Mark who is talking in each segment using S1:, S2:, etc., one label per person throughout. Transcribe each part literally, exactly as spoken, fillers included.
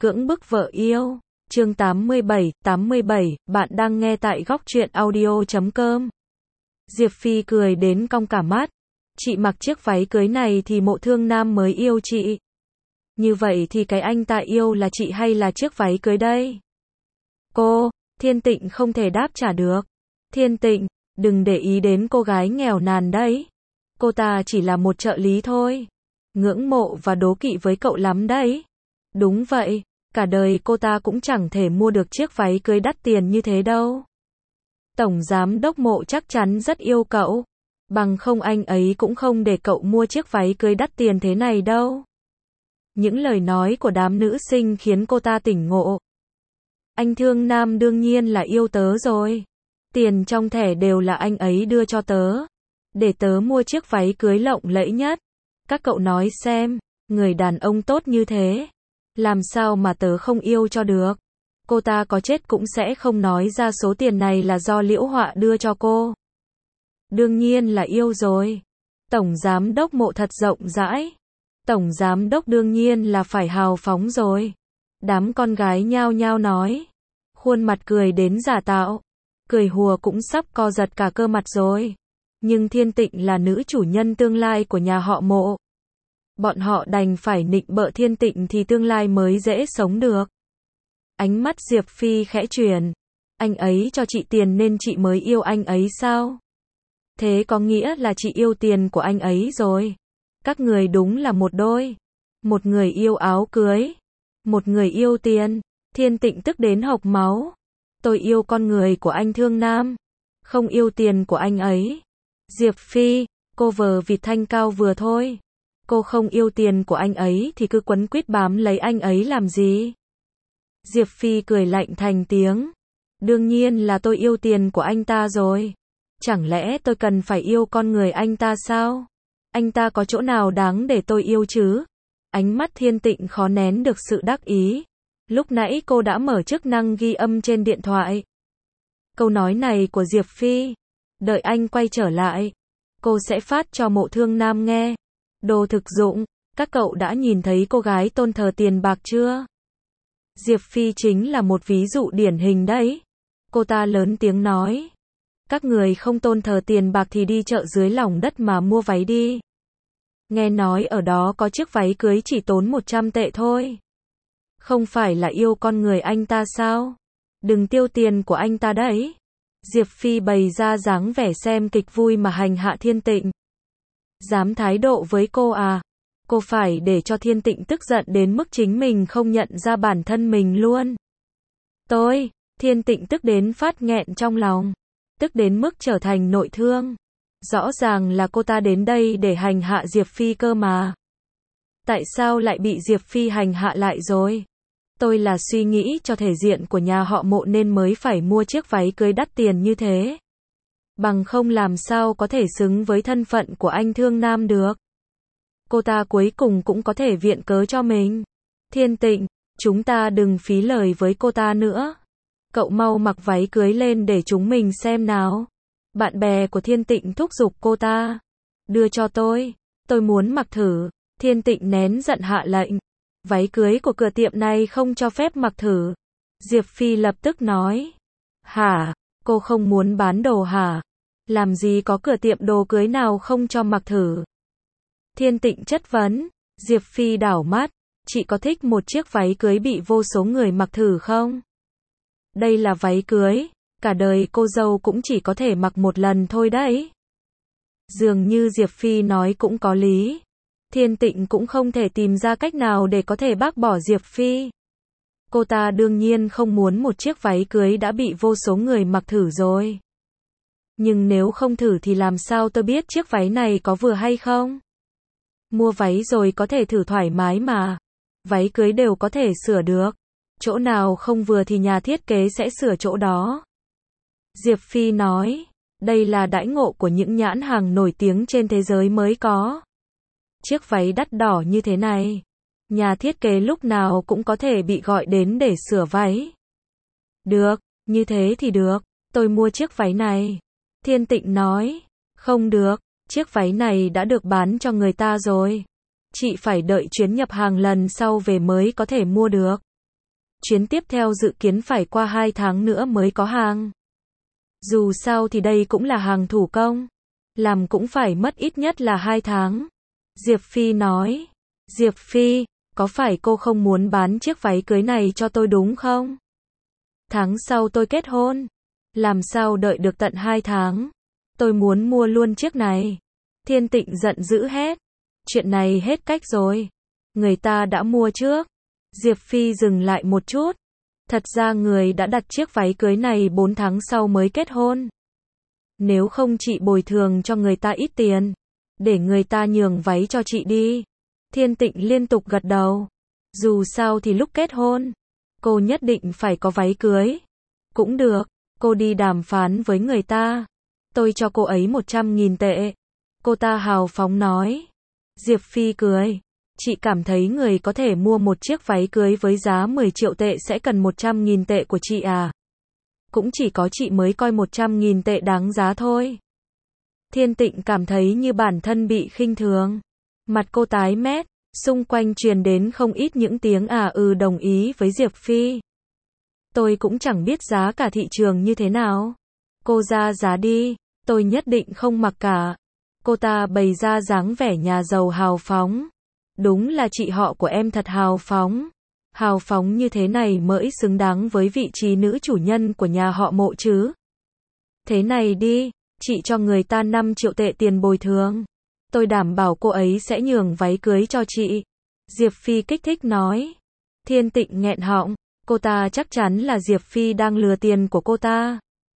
S1: Cưỡng bức vợ yêu. Chương tám mươi bảy, tám mươi bảy, bạn đang nghe tại góc truyện audio chấm com. Diệp Phi cười đến cong cả mắt. Chị mặc chiếc váy cưới này thì Mộ Thương Nam mới yêu chị. Như vậy thì cái anh ta yêu là chị hay là chiếc váy cưới đây? Cô, Thiên Tịnh không thể đáp trả được. Thiên Tịnh, đừng để ý đến cô gái nghèo nàn đấy. Cô ta chỉ là một trợ lý thôi. Ngưỡng mộ và đố kỵ với cậu lắm đấy. Đúng vậy, cả đời cô ta cũng chẳng thể mua được chiếc váy cưới đắt tiền như thế đâu. Tổng giám đốc Mộ chắc chắn rất yêu cậu. Bằng không anh ấy cũng không để cậu mua chiếc váy cưới đắt tiền thế này đâu. Những lời nói của đám nữ sinh khiến cô ta tỉnh ngộ. Anh Thương Nam đương nhiên là yêu tớ rồi. Tiền trong thẻ đều là anh ấy đưa cho tớ. Để tớ mua chiếc váy cưới lộng lẫy nhất. Các cậu nói xem, người đàn ông tốt như thế. Làm sao mà tớ không yêu cho được. Cô ta có chết cũng sẽ không nói ra số tiền này là do Liễu Họa đưa cho cô. Đương nhiên là yêu rồi. Tổng giám đốc Mộ thật rộng rãi. Tổng giám đốc đương nhiên là phải hào phóng rồi. Đám con gái nhao nhao nói. Khuôn mặt cười đến giả tạo. Cười hùa cũng sắp co giật cả cơ mặt rồi. Nhưng Thiên Tịnh là nữ chủ nhân tương lai của nhà họ Mộ. Bọn họ đành phải nịnh bợ Thiên Tịnh thì tương lai mới dễ sống được. Ánh mắt Diệp Phi khẽ chuyển. Anh ấy cho chị tiền nên chị mới yêu anh ấy sao? Thế có nghĩa là chị yêu tiền của anh ấy rồi. Các người đúng là một đôi. Một người yêu áo cưới. Một người yêu tiền. Thiên Tịnh tức đến hộc máu. Tôi yêu con người của anh Thương Nam. Không yêu tiền của anh ấy. Diệp Phi, cô vờ vịt thanh cao vừa thôi. Cô không yêu tiền của anh ấy thì cứ quấn quýt bám lấy anh ấy làm gì? Diệp Phi cười lạnh thành tiếng. Đương nhiên là tôi yêu tiền của anh ta rồi. Chẳng lẽ tôi cần phải yêu con người anh ta sao? Anh ta có chỗ nào đáng để tôi yêu chứ? Ánh mắt Thiên Tịnh khó nén được sự đắc ý. Lúc nãy cô đã mở chức năng ghi âm trên điện thoại. Câu nói này của Diệp Phi. Đợi anh quay trở lại. Cô sẽ phát cho Mộ Thương Nam nghe. Đồ thực dụng, các cậu đã nhìn thấy cô gái tôn thờ tiền bạc chưa? Diệp Phi chính là một ví dụ điển hình đấy. Cô ta lớn tiếng nói. Các người không tôn thờ tiền bạc thì đi chợ dưới lòng đất mà mua váy đi. Nghe nói ở đó có chiếc váy cưới chỉ tốn một trăm tệ thôi. Không phải là yêu con người anh ta sao? Đừng tiêu tiền của anh ta đấy. Diệp Phi bày ra dáng vẻ xem kịch vui mà hành hạ Thiên Tịnh. Dám thái độ với cô à? Cô phải để cho Thiên Tịnh tức giận đến mức chính mình không nhận ra bản thân mình luôn. Tôi, Thiên Tịnh tức đến phát nghẹn trong lòng. Tức đến mức trở thành nội thương. Rõ ràng là cô ta đến đây để hành hạ Diệp Phi cơ mà. Tại sao lại bị Diệp Phi hành hạ lại rồi? Tôi là suy nghĩ cho thể diện của nhà họ Mộ nên mới phải mua chiếc váy cưới đắt tiền như thế. Bằng không làm sao có thể xứng với thân phận của anh Thương Nam được. Cô ta cuối cùng cũng có thể viện cớ cho mình. Thiên Tịnh, chúng ta đừng phí lời với cô ta nữa. Cậu mau mặc váy cưới lên để chúng mình xem nào. Bạn bè của Thiên Tịnh thúc giục cô ta. Đưa cho tôi. Tôi muốn mặc thử. Thiên Tịnh nén giận hạ lệnh. Váy cưới của cửa tiệm này không cho phép mặc thử. Diệp Phi lập tức nói. Hả? Cô không muốn bán đồ hả? Làm gì có cửa tiệm đồ cưới nào không cho mặc thử? Thiên Tịnh chất vấn. Diệp Phi đảo mắt. Chị có thích một chiếc váy cưới bị vô số người mặc thử không? Đây là váy cưới. Cả đời cô dâu cũng chỉ có thể mặc một lần thôi đấy. Dường như Diệp Phi nói cũng có lý. Thiên Tịnh cũng không thể tìm ra cách nào để có thể bác bỏ Diệp Phi. Cô ta đương nhiên không muốn một chiếc váy cưới đã bị vô số người mặc thử rồi. Nhưng nếu không thử thì làm sao tôi biết chiếc váy này có vừa hay không? Mua váy rồi có thể thử thoải mái mà. Váy cưới đều có thể sửa được. Chỗ nào không vừa thì nhà thiết kế sẽ sửa chỗ đó. Diệp Phi nói. Đây là đãi ngộ của những nhãn hàng nổi tiếng trên thế giới mới có. Chiếc váy đắt đỏ như thế này. Nhà thiết kế lúc nào cũng có thể bị gọi đến để sửa váy. Được, như thế thì được. Tôi mua chiếc váy này. Thiên Tịnh nói. Không được, chiếc váy này đã được bán cho người ta rồi. Chị phải đợi chuyến nhập hàng lần sau về mới có thể mua được. Chuyến tiếp theo dự kiến phải qua hai tháng nữa mới có hàng. Dù sao thì đây cũng là hàng thủ công. Làm cũng phải mất ít nhất là hai tháng. Diệp Phi nói. Diệp Phi, có phải cô không muốn bán chiếc váy cưới này cho tôi đúng không? Tháng sau tôi kết hôn. Làm sao đợi được tận hai tháng? Tôi muốn mua luôn chiếc này. Thiên Tịnh giận dữ hét. Chuyện này hết cách rồi. Người ta đã mua trước. Diệp Phi dừng lại một chút. Thật ra người đã đặt chiếc váy cưới này bốn tháng sau mới kết hôn. Nếu không chị bồi thường cho người ta ít tiền. Để người ta nhường váy cho chị đi. Thiên Tịnh liên tục gật đầu. Dù sao thì lúc kết hôn, cô nhất định phải có váy cưới. Cũng được, cô đi đàm phán với người ta. Tôi cho cô ấy một trăm nghìn tệ. Cô ta hào phóng nói. Diệp Phi cười. Chị cảm thấy người có thể mua một chiếc váy cưới với giá mười triệu tệ sẽ cần một trăm nghìn tệ của chị à? Cũng chỉ có chị mới coi một trăm nghìn tệ đáng giá thôi. Thiên Tịnh cảm thấy như bản thân bị khinh thường. Mặt cô tái mét, xung quanh truyền đến không ít những tiếng à ừ đồng ý với Diệp Phi. Tôi cũng chẳng biết giá cả thị trường như thế nào. Cô ra giá đi, tôi nhất định không mặc cả. Cô ta bày ra dáng vẻ nhà giàu hào phóng. Đúng là chị họ của em thật hào phóng. Hào phóng như thế này mới xứng đáng với vị trí nữ chủ nhân của nhà họ Mộ chứ. Thế này đi, chị cho người ta năm triệu tệ tiền bồi thường. Tôi đảm bảo cô ấy sẽ nhường váy cưới cho chị. Diệp Phi kích thích nói. Thiên Tịnh nghẹn họng. Cô ta chắc chắn là Diệp Phi đang lừa tiền của cô ta.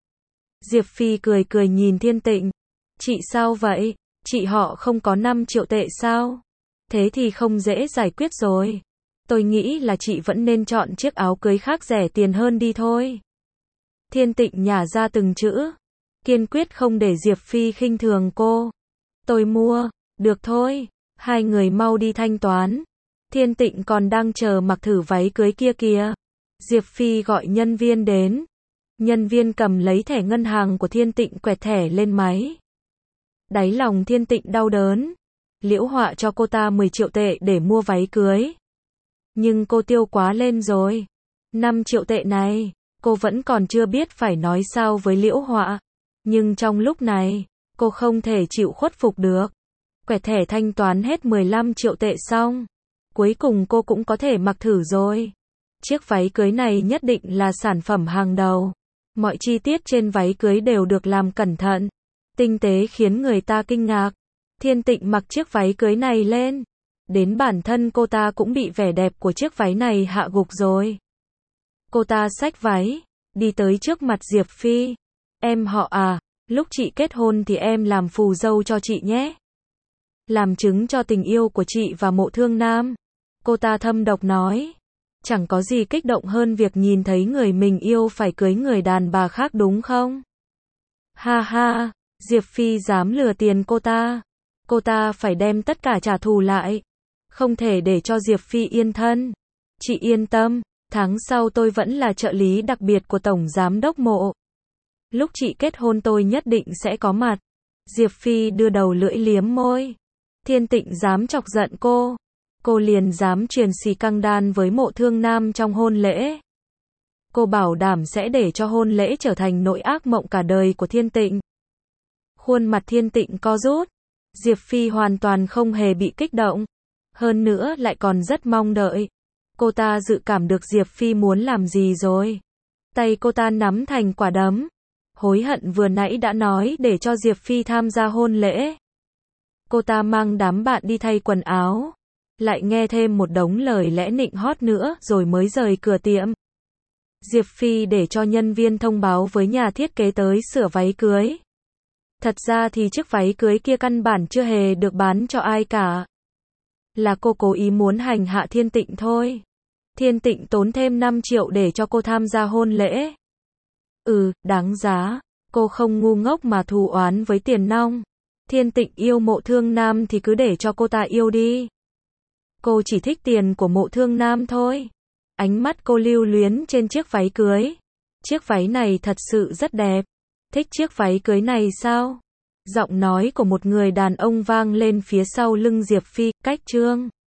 S1: Diệp Phi cười cười nhìn Thiên Tịnh. Chị sao vậy? Chị họ không có năm triệu tệ sao? Thế thì không dễ giải quyết rồi. Tôi nghĩ là chị vẫn nên chọn chiếc áo cưới khác rẻ tiền hơn đi thôi. Thiên Tịnh nhả ra từng chữ. Kiên quyết không để Diệp Phi khinh thường cô. Tôi mua. Được thôi. Hai người mau đi thanh toán. Thiên Tịnh còn đang chờ mặc thử váy cưới kia kìa. Diệp Phi gọi nhân viên đến. Nhân viên cầm lấy thẻ ngân hàng của Thiên Tịnh quẹt thẻ lên máy. Đáy lòng Thiên Tịnh đau đớn. Liễu Họa cho cô ta mười triệu tệ để mua váy cưới. Nhưng cô tiêu quá lên rồi. năm triệu tệ này, cô vẫn còn chưa biết phải nói sao với Liễu Họa. Nhưng trong lúc này, cô không thể chịu khuất phục được. Quẹt thẻ thanh toán hết mười lăm triệu tệ xong. Cuối cùng cô cũng có thể mặc thử rồi. Chiếc váy cưới này nhất định là sản phẩm hàng đầu. Mọi chi tiết trên váy cưới đều được làm cẩn thận, tinh tế khiến người ta kinh ngạc. Thiên Tịnh mặc chiếc váy cưới này lên. Đến bản thân cô ta cũng bị vẻ đẹp của chiếc váy này hạ gục rồi. Cô ta xách váy, đi tới trước mặt Diệp Phi. Em họ à, lúc chị kết hôn thì em làm phù dâu cho chị nhé. Làm chứng cho tình yêu của chị và Mộ Thương Nam. Cô ta thâm độc nói. Chẳng có gì kích động hơn việc nhìn thấy người mình yêu phải cưới người đàn bà khác đúng không? Ha ha, Diệp Phi dám lừa tiền cô ta. Cô ta phải đem tất cả trả thù lại. Không thể để cho Diệp Phi yên thân. Chị yên tâm, tháng sau tôi vẫn là trợ lý đặc biệt của Tổng Giám đốc Mộ. Lúc chị kết hôn tôi nhất định sẽ có mặt. Diệp Phi đưa đầu lưỡi liếm môi. Thiên Tịnh dám chọc giận cô. Cô liền dám truyền xì căng đan với Mộ Thương Nam trong hôn lễ. Cô bảo đảm sẽ để cho hôn lễ trở thành nỗi ác mộng cả đời của Thiên Tịnh. Khuôn mặt Thiên Tịnh co rút. Diệp Phi hoàn toàn không hề bị kích động. Hơn nữa lại còn rất mong đợi. Cô ta dự cảm được Diệp Phi muốn làm gì rồi. Tay cô ta nắm thành quả đấm. Hối hận vừa nãy đã nói để cho Diệp Phi tham gia hôn lễ. Cô ta mang đám bạn đi thay quần áo. Lại nghe thêm một đống lời lẽ nịnh hót nữa rồi mới rời cửa tiệm. Diệp Phi để cho nhân viên thông báo với nhà thiết kế tới sửa váy cưới. Thật ra thì chiếc váy cưới kia căn bản chưa hề được bán cho ai cả. Là cô cố ý muốn hành hạ Thiên Tịnh thôi. Thiên Tịnh tốn thêm năm triệu để cho cô tham gia hôn lễ. Ừ, đáng giá. Cô không ngu ngốc mà thù oán với tiền nong. Thiên Tịnh yêu Mộ Thương Nam thì cứ để cho cô ta yêu đi. Cô chỉ thích tiền của Mộ Thương Nam thôi. Ánh mắt cô lưu luyến trên chiếc váy cưới. Chiếc váy này thật sự rất đẹp. Thích chiếc váy cưới này sao? Giọng nói của một người đàn ông vang lên phía sau lưng Diệp Phi, cách chương.